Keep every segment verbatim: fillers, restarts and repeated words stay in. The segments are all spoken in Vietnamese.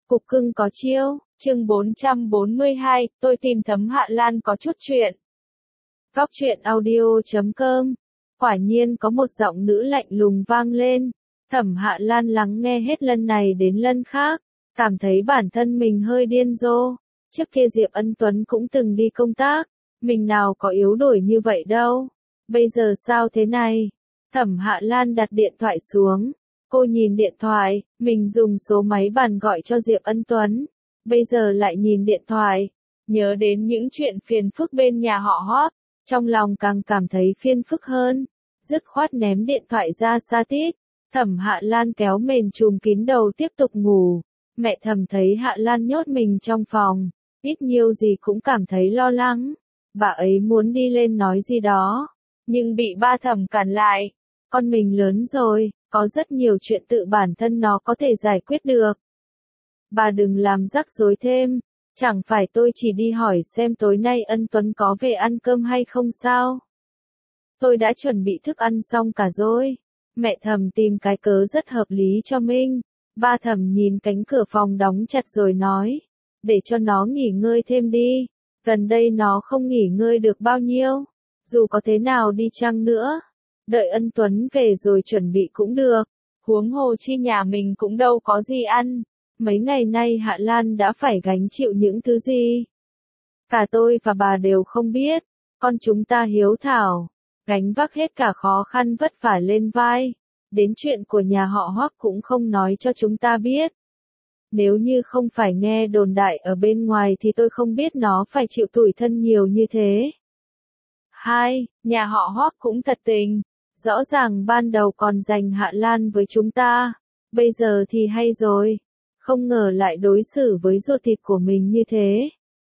Cục cưng có chiêu, chương bốn trăm bốn mươi hai, tôi tìm Thấm Hạ Lan có chút chuyện. Góc truyện audio chấm com. Quả nhiên có một giọng nữ lạnh lùng vang lên. Thẩm Hạ Lan lắng nghe hết lần này đến lần khác, cảm thấy bản thân mình hơi điên rồ. Trước kia Diệp Ân Tuấn cũng từng đi công tác, mình nào có yếu đuổi như vậy đâu. Bây giờ sao thế này? Thẩm Hạ Lan đặt điện thoại xuống. Cô nhìn điện thoại, mình dùng số máy bàn gọi cho Diệp Ân Tuấn. Bây giờ lại nhìn điện thoại, nhớ đến những chuyện phiền phức bên nhà họ Hót, trong lòng càng cảm thấy phiền phức hơn. Dứt khoát ném điện thoại ra xa tít. Thẩm Hạ Lan kéo mền trùm kín đầu tiếp tục ngủ. Mẹ Thẩm thấy Hạ Lan nhốt mình trong phòng, ít nhiều gì cũng cảm thấy lo lắng. Bà ấy muốn đi lên nói gì đó, nhưng bị ba Thẩm cản lại. Con mình lớn rồi, có rất nhiều chuyện tự bản thân nó có thể giải quyết được. Bà đừng làm rắc rối thêm, chẳng phải tôi chỉ đi hỏi xem tối nay Ân Tuấn có về ăn cơm hay không sao? Tôi đã chuẩn bị thức ăn xong cả rồi. Mẹ Thẩm tìm cái cớ rất hợp lý cho mình. Ba Thẩm nhìn cánh cửa phòng đóng chặt rồi nói, để cho nó nghỉ ngơi thêm đi. Gần đây nó không nghỉ ngơi được bao nhiêu. Dù có thế nào đi chăng nữa, đợi Ân Tuấn về rồi chuẩn bị cũng được. Huống hồ chi nhà mình cũng đâu có gì ăn. Mấy ngày nay Hạ Lan đã phải gánh chịu những thứ gì? Cả tôi và bà đều không biết. Con chúng ta hiếu thảo, gánh vác hết cả khó khăn vất vả lên vai. Đến chuyện của nhà họ Hoắc cũng không nói cho chúng ta biết. Nếu như không phải nghe đồn đại ở bên ngoài thì tôi không biết nó phải chịu tủi thân nhiều như thế. Hai, nhà họ Hoắc cũng thật tình. Rõ ràng ban đầu còn giành Hạ Lan với chúng ta. Bây giờ thì hay rồi. Không ngờ lại đối xử với ruột thịt của mình như thế.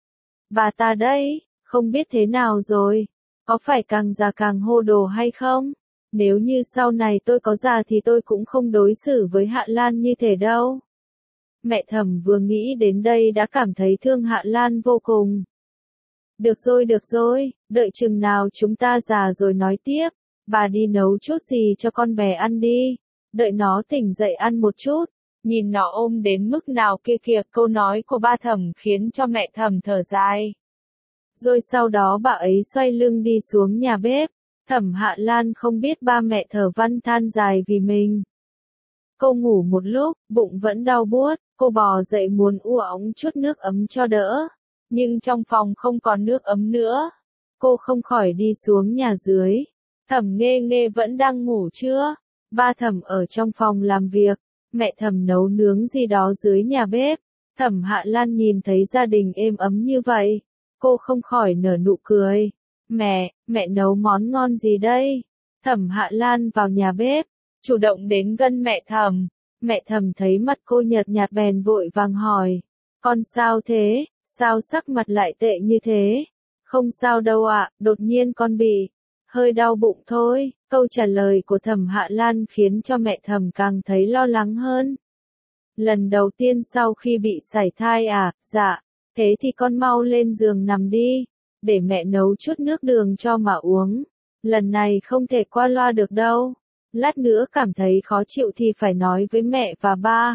Bà ta đây, không biết thế nào rồi. Có phải càng già càng hô đồ hay không? Nếu như sau này tôi có già thì tôi cũng không đối xử với Hạ Lan như thế đâu. Mẹ Thẩm vừa nghĩ đến đây đã cảm thấy thương Hạ Lan vô cùng. Được rồi được rồi, đợi chừng nào chúng ta già rồi nói tiếp. Bà đi nấu chút gì cho con bé ăn đi. Đợi nó tỉnh dậy ăn một chút. Nhìn nó ôm đến mức nào kia kìa, câu nói của ba Thẩm khiến cho mẹ Thẩm thở dài. Rồi sau đó bà ấy xoay lưng đi xuống nhà bếp. Thẩm Hạ Lan không biết ba mẹ thở văn than dài vì mình. Cô ngủ một lúc, bụng vẫn đau buốt, cô bò dậy muốn uống chút nước ấm cho đỡ. Nhưng trong phòng không còn nước ấm nữa. Cô không khỏi đi xuống nhà dưới. Thẩm Nghê Nghê vẫn đang ngủ chưa? Ba Thẩm ở trong phòng làm việc. Mẹ Thẩm nấu nướng gì đó dưới nhà bếp. Thẩm Hạ Lan nhìn thấy gia đình êm ấm như vậy. Cô không khỏi nở nụ cười. Mẹ, mẹ nấu món ngon gì đây? Thẩm Hạ Lan vào nhà bếp, chủ động đến gần mẹ Thẩm. Mẹ Thẩm thấy mặt cô nhợt nhạt bèn vội vàng hỏi. Con sao thế? Sao sắc mặt lại tệ như thế? Không sao đâu ạ, đột nhiên con bị hơi đau bụng thôi. Câu trả lời của Thẩm Hạ Lan khiến cho mẹ Thẩm càng thấy lo lắng hơn. Lần đầu tiên sau khi bị sảy thai à? Dạ. Thế thì con mau lên giường nằm đi, để mẹ nấu chút nước đường cho mà uống. Lần này không thể qua loa được đâu. Lát nữa cảm thấy khó chịu thì phải nói với mẹ và ba.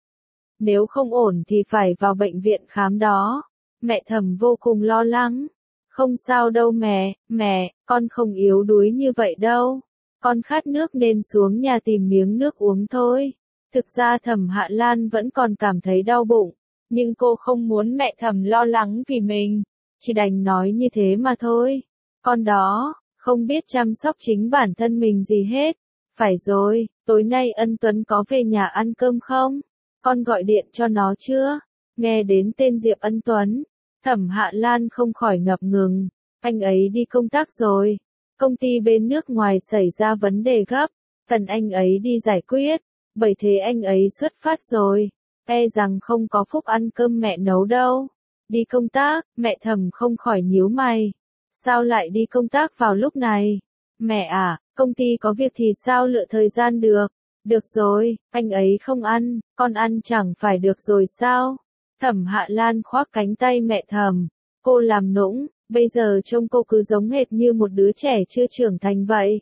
Nếu không ổn thì phải vào bệnh viện khám đó. Mẹ Thẩm vô cùng lo lắng. Không sao đâu mẹ, mẹ, con không yếu đuối như vậy đâu. Con khát nước nên xuống nhà tìm miếng nước uống thôi. Thực ra Thẩm Hạ Lan vẫn còn cảm thấy đau bụng. Nhưng cô không muốn mẹ Thẩm lo lắng vì mình. Chỉ đành nói như thế mà thôi. Con đó, không biết chăm sóc chính bản thân mình gì hết. Phải rồi, tối nay Ân Tuấn có về nhà ăn cơm không? Con gọi điện cho nó chưa? Nghe đến tên Diệp Ân Tuấn, Thẩm Hạ Lan không khỏi ngập ngừng. Anh ấy đi công tác rồi. Công ty bên nước ngoài xảy ra vấn đề gấp. Cần anh ấy đi giải quyết. Bởi thế anh ấy xuất phát rồi. E rằng không có phúc ăn cơm mẹ nấu đâu. Đi công tác, mẹ Thẩm không khỏi nhíu mày. Sao lại đi công tác vào lúc này? Mẹ à, công ty có việc thì sao lựa thời gian được? Được rồi, anh ấy không ăn, con ăn chẳng phải được rồi sao? Thẩm Hạ Lan khoác cánh tay mẹ Thẩm. Cô làm nũng, bây giờ trông cô cứ giống hệt như một đứa trẻ chưa trưởng thành vậy.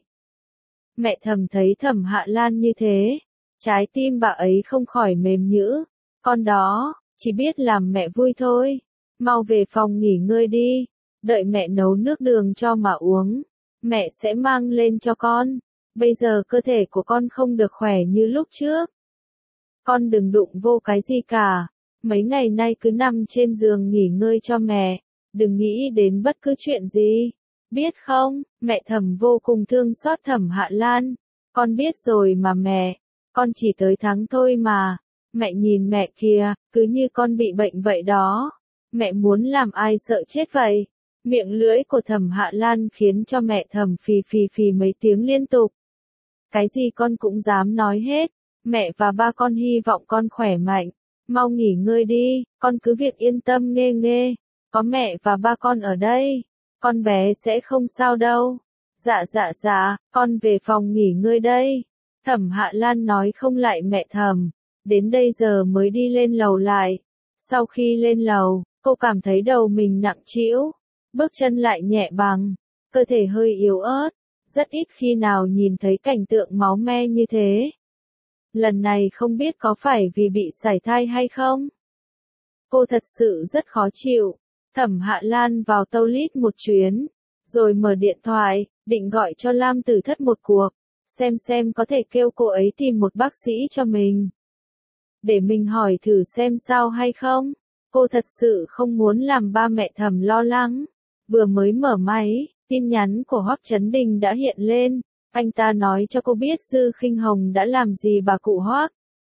Mẹ Thẩm thấy Thẩm Hạ Lan như thế, trái tim bà ấy không khỏi mềm nhũn. Con đó, chỉ biết làm mẹ vui thôi. Mau về phòng nghỉ ngơi đi, đợi mẹ nấu nước đường cho mà uống, mẹ sẽ mang lên cho con. Bây giờ cơ thể của con không được khỏe như lúc trước. Con đừng đụng vô cái gì cả, mấy ngày nay cứ nằm trên giường nghỉ ngơi cho mẹ, đừng nghĩ đến bất cứ chuyện gì. Biết không, mẹ Thẩm vô cùng thương xót Thẩm Hạ Lan. Con biết rồi mà mẹ, con chỉ tới tháng thôi mà. Mẹ nhìn mẹ kìa, cứ như con bị bệnh vậy đó. Mẹ muốn làm ai sợ chết vậy. Miệng lưỡi của Thẩm Hạ Lan khiến cho mẹ Thẩm phì phì phì mấy tiếng liên tục. Cái gì con cũng dám nói hết. Mẹ và ba con hy vọng con khỏe mạnh. Mau nghỉ ngơi đi, con cứ việc yên tâm nghe nghe. Có mẹ và ba con ở đây. Con bé sẽ không sao đâu. Dạ dạ dạ, con về phòng nghỉ ngơi đây. Thẩm Hạ Lan nói không lại mẹ Thẩm. Đến đây giờ mới đi lên lầu lại. Sau khi lên lầu, cô cảm thấy đầu mình nặng trĩu. Bước chân lại nhẹ bằng. Cơ thể hơi yếu ớt. Rất ít khi nào nhìn thấy cảnh tượng máu me như thế. Lần này không biết có phải vì bị sảy thai hay không? Cô thật sự rất khó chịu. Thẩm Hạ Lan vào toilet một chuyến, rồi mở điện thoại, định gọi cho Lam Tử Thất một cuộc, xem xem có thể kêu cô ấy tìm một bác sĩ cho mình. Để mình hỏi thử xem sao hay không. Cô thật sự không muốn làm ba mẹ Thẩm lo lắng. Vừa mới mở máy, tin nhắn của Hoắc Chấn Đình đã hiện lên. Anh ta nói cho cô biết Dư Khinh Hồng đã làm gì bà cụ Hoắc.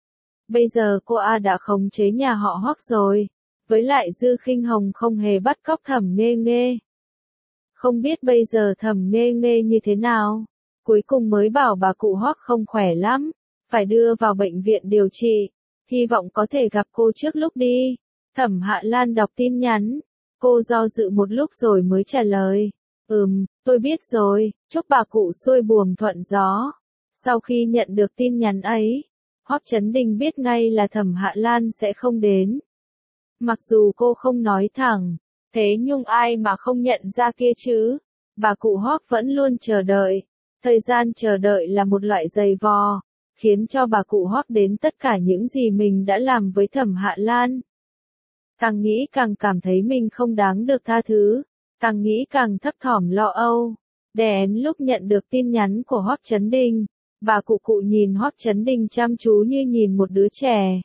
Bây giờ cô A đã khống chế nhà họ Hoắc rồi. Với lại Dư Khinh Hồng không hề bắt cóc Thẩm Nghê Nghê. Không biết bây giờ Thẩm Nghê Nghê như thế nào. Cuối cùng mới bảo bà cụ Hoắc không khỏe lắm, phải đưa vào bệnh viện điều trị. Hy vọng có thể gặp cô trước lúc đi. Thẩm Hạ Lan đọc tin nhắn. Cô do dự một lúc rồi mới trả lời. Ừm, tôi biết rồi, chúc bà cụ xuôi buồm thuận gió. Sau khi nhận được tin nhắn ấy, Hoắc Chấn Đình biết ngay là Thẩm Hạ Lan sẽ không đến. Mặc dù cô không nói thẳng, thế nhưng ai mà không nhận ra kia chứ. Bà cụ Hoắc vẫn luôn chờ đợi. Thời gian chờ đợi là một loại giày vò, khiến cho bà cụ Hoắc đến tất cả những gì mình đã làm với Thẩm Hạ Lan. Càng nghĩ càng cảm thấy mình không đáng được tha thứ, càng nghĩ càng thấp thỏm lo âu. Đến lúc nhận được tin nhắn của Hoắc Chấn Đình, bà cụ cụ nhìn Hoắc Chấn Đình chăm chú như nhìn một đứa trẻ.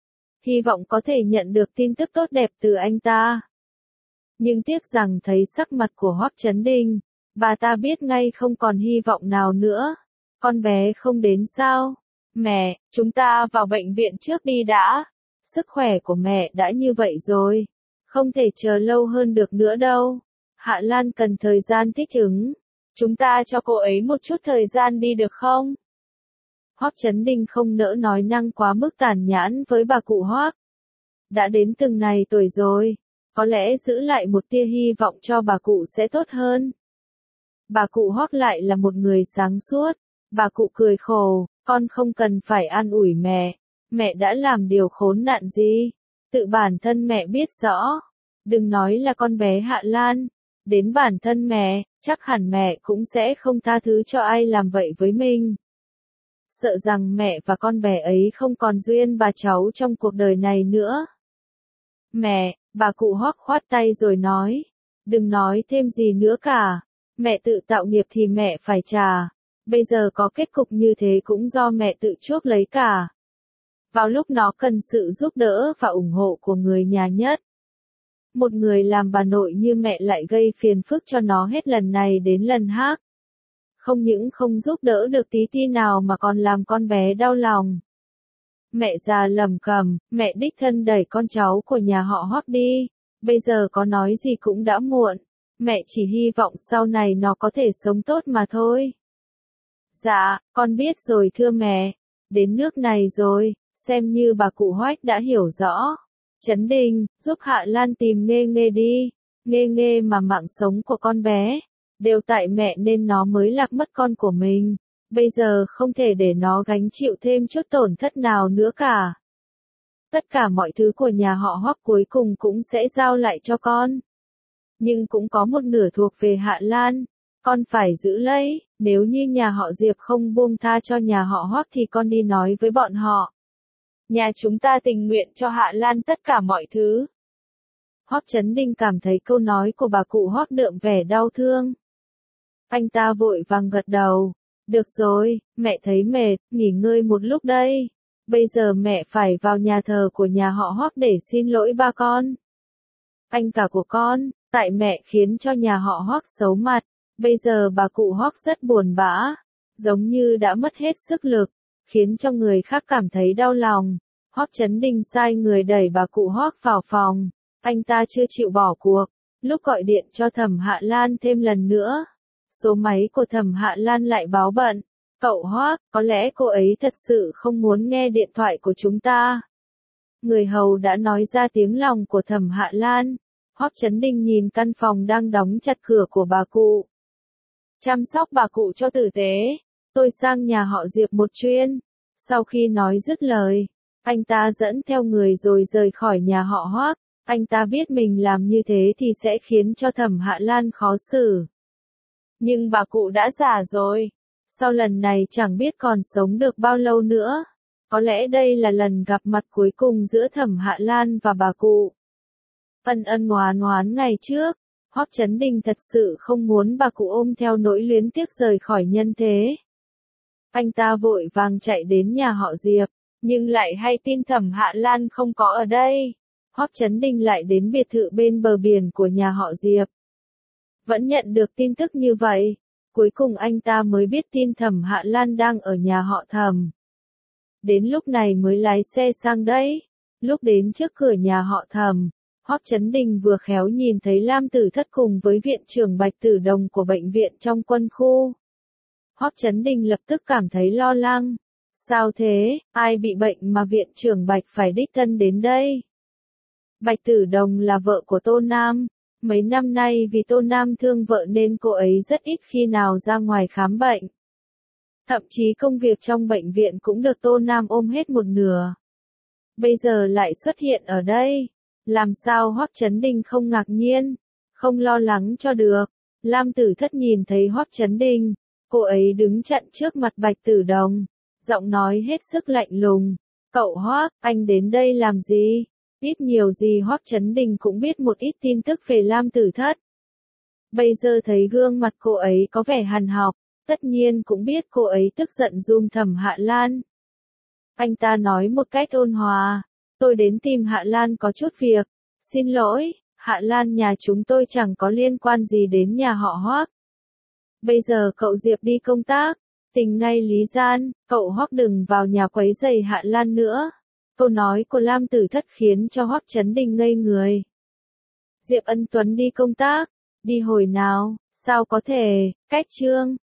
Hy vọng có thể nhận được tin tức tốt đẹp từ anh ta. Nhưng tiếc rằng thấy sắc mặt của Hoắc Chấn Đình, bà ta biết ngay không còn hy vọng nào nữa. Con bé không đến sao? Mẹ, chúng ta vào bệnh viện trước đi đã. Sức khỏe của mẹ đã như vậy rồi. Không thể chờ lâu hơn được nữa đâu. Hạ Lan cần thời gian thích ứng. Chúng ta cho cô ấy một chút thời gian đi được không? Hoắc Chấn Đình không nỡ nói năng quá mức tàn nhẫn với bà cụ Hoắc. Đã đến từng này tuổi rồi, có lẽ giữ lại một tia hy vọng cho bà cụ sẽ tốt hơn. Bà cụ Hoắc lại là một người sáng suốt. Bà cụ cười khổ, con không cần phải an ủi mẹ. Mẹ đã làm điều khốn nạn gì? Tự bản thân mẹ biết rõ. Đừng nói là con bé Hạ Lan. Đến bản thân mẹ, chắc hẳn mẹ cũng sẽ không tha thứ cho ai làm vậy với mình. Sợ rằng mẹ và con bé ấy không còn duyên bà cháu trong cuộc đời này nữa. Mẹ, bà cụ Hoắc khoát tay rồi nói. Đừng nói thêm gì nữa cả. Mẹ tự tạo nghiệp thì mẹ phải trả. Bây giờ có kết cục như thế cũng do mẹ tự chuốc lấy cả. Vào lúc nó cần sự giúp đỡ và ủng hộ của người nhà nhất. Một người làm bà nội như mẹ lại gây phiền phức cho nó hết lần này đến lần khác. Không những không giúp đỡ được tí ti nào mà còn làm con bé đau lòng. Mẹ già lầm cầm, mẹ đích thân đẩy con cháu của nhà họ Hoắc đi. Bây giờ có nói gì cũng đã muộn. Mẹ chỉ hy vọng sau này nó có thể sống tốt mà thôi. Dạ, con biết rồi thưa mẹ. Đến nước này rồi, xem như bà cụ Hoắc đã hiểu rõ. Chấn Đình, giúp Hạ Lan tìm Nghê Nghê đi. Nghê Nghê mà mạng sống của con bé, đều tại mẹ nên nó mới lạc mất con của mình. Bây giờ không thể để nó gánh chịu thêm chút tổn thất nào nữa cả. Tất cả mọi thứ của nhà họ Hoắc cuối cùng cũng sẽ giao lại cho con. Nhưng cũng có một nửa thuộc về Hạ Lan. Con phải giữ lấy, nếu như nhà họ Diệp không buông tha cho nhà họ Hoắc thì con đi nói với bọn họ. Nhà chúng ta tình nguyện cho Hạ Lan tất cả mọi thứ. Hoắc Chấn Đinh cảm thấy câu nói của bà cụ Hoắc đượm vẻ đau thương. Anh ta vội vàng gật đầu. Được rồi, mẹ thấy mệt, nghỉ ngơi một lúc đây. Bây giờ mẹ phải vào nhà thờ của nhà họ Hoắc để xin lỗi ba con. Anh cả của con, tại mẹ khiến cho nhà họ Hoắc xấu mặt. Bây giờ bà cụ Hoắc rất buồn bã, giống như đã mất hết sức lực, khiến cho người khác cảm thấy đau lòng. Hoắc Chấn Đinh sai người đẩy bà cụ Hoắc vào phòng. Anh ta chưa chịu bỏ cuộc, lúc gọi điện cho Thẩm Hạ Lan thêm lần nữa. Số máy của Thẩm Hạ Lan lại báo bận. Cậu Hoắc, có lẽ cô ấy thật sự không muốn nghe điện thoại của chúng ta. Người hầu đã nói ra tiếng lòng của Thẩm Hạ Lan. Hoắc Chấn Đinh nhìn căn phòng đang đóng chặt cửa của bà cụ. Chăm sóc bà cụ cho tử tế. Tôi sang nhà họ Diệp một chuyến. Sau khi nói dứt lời, anh ta dẫn theo người rồi rời khỏi nhà họ Hoắc. Anh ta biết mình làm như thế thì sẽ khiến cho Thẩm Hạ Lan khó xử. Nhưng bà cụ đã già rồi. Sau lần này chẳng biết còn sống được bao lâu nữa. Có lẽ đây là lần gặp mặt cuối cùng giữa Thẩm Hạ Lan và bà cụ. Ân ân oán oán ngày trước, Hoắc Chấn Đinh thật sự không muốn bà cụ ôm theo nỗi luyến tiếc rời khỏi nhân thế. Anh ta vội vàng chạy đến nhà họ Diệp, nhưng lại hay tin Thẩm Hạ Lan không có ở đây. Hoắc Chấn Đinh lại đến biệt thự bên bờ biển của nhà họ Diệp. Vẫn nhận được tin tức như vậy, cuối cùng anh ta mới biết tin Thẩm Hạ Lan đang ở nhà họ Thẩm. Đến lúc này mới lái xe sang đấy. Lúc đến trước cửa nhà họ Thẩm, Hoắc Chấn Đinh vừa khéo nhìn thấy Lam Tử Thất cùng với viện trưởng Bạch Tử Đồng của bệnh viện trong quân khu. Hoắc Chấn Đinh lập tức cảm thấy lo lắng. Sao thế, ai bị bệnh mà viện trưởng Bạch phải đích thân đến đây? Bạch Tử Đồng là vợ của Tô Nam. Mấy năm nay vì Tô Nam thương vợ nên cô ấy rất ít khi nào ra ngoài khám bệnh. Thậm chí công việc trong bệnh viện cũng được Tô Nam ôm hết một nửa. Bây giờ lại xuất hiện ở đây. Làm sao Hoắc Chấn Đinh không ngạc nhiên, không lo lắng cho được. Lam Tử Thất nhìn thấy Hoắc Chấn Đinh, cô ấy đứng chặn trước mặt Bạch Tử Đồng, giọng nói hết sức lạnh lùng. Cậu Hoắc, anh đến đây làm gì? Ít nhiều gì Hoắc Chấn Đinh cũng biết một ít tin tức về Lam Tử Thất. Bây giờ thấy gương mặt cô ấy có vẻ hằn học, tất nhiên cũng biết cô ấy tức giận giùm Thẩm Hạ Lan. Anh ta nói một cách ôn hòa, tôi đến tìm Hạ Lan có chút việc. Xin lỗi, Hạ Lan nhà chúng tôi chẳng có liên quan gì đến nhà họ Hoắc. Bây giờ cậu Diệp đi công tác, tình ngay lý gian, cậu Hoắc đừng vào nhà quấy rầy Hạ Lan nữa. Câu nói của Lam Tử Thất khiến cho Hoắc Chấn Đinh ngây người. Diệp Ân Tuấn đi công tác, đi hồi nào, sao có thể, cách chương.